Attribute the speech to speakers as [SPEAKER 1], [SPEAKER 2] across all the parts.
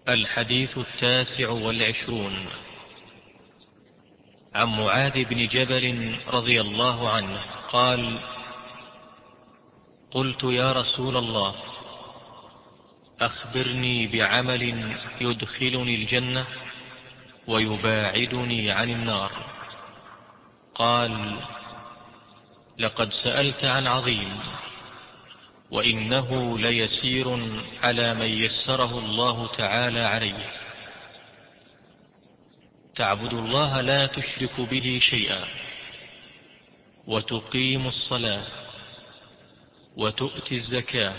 [SPEAKER 1] الحديث 29 عن معاذ بن جبل رضي الله عنه قال: قلت يا رسول الله، أخبرني بعمل يدخلني الجنة ويباعدني عن النار. قال: لقد سألت عن عظيم، وإنه ليسير على من يسره الله تعالى عليه. تعبد الله لا تشرك به شيئا، وتقيم الصلاة، وتؤتي الزكاة،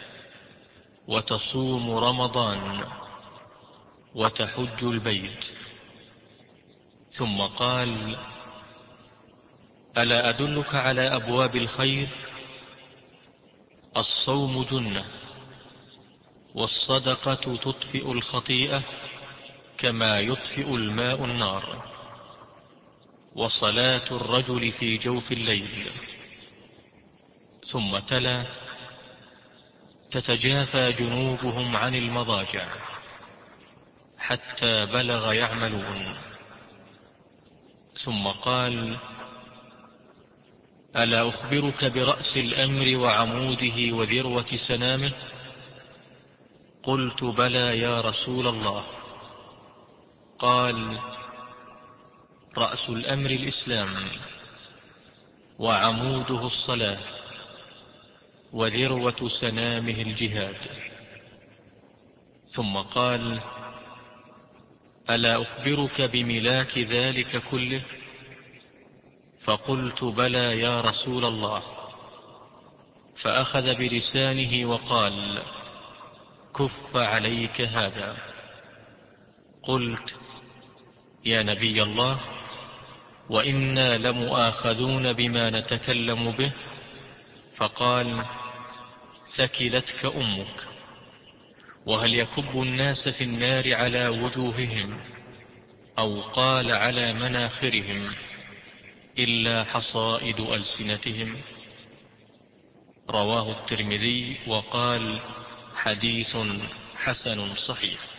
[SPEAKER 1] وتصوم رمضان، وتحج البيت. ثم قال: ألا أدلك على أبواب الخير؟ الصوم جنة، والصدقة تطفئ الخطيئة كما يطفئ الماء النار، وصلاة الرجل في جوف الليل. ثم تلا: تتجافى جنوبهم عن المضاجع حتى بلغ يعملون. ثم قال: ألا أخبرك برأس الأمر وعموده وذروة سنامه؟ قلت: بلى يا رسول الله. قال: رأس الأمر الإسلام، وعموده الصلاة، وذروة سنامه الجهاد. ثم قال: ألا أخبرك بملاك ذلك كله؟ فقلت: بلى يا رسول الله. فأخذ بلسانه وقال: كف عليك هذا. قلت: يا نبي الله، وإنا لمؤاخذون بما نتكلم به. فقال: ثكلتك أمك. وهل يكب الناس في النار على وجوههم، أو قال على مناخرهم، إلا حصائد ألسنتهم؟ رواه الترمذي وقال: حديث حسن صحيح.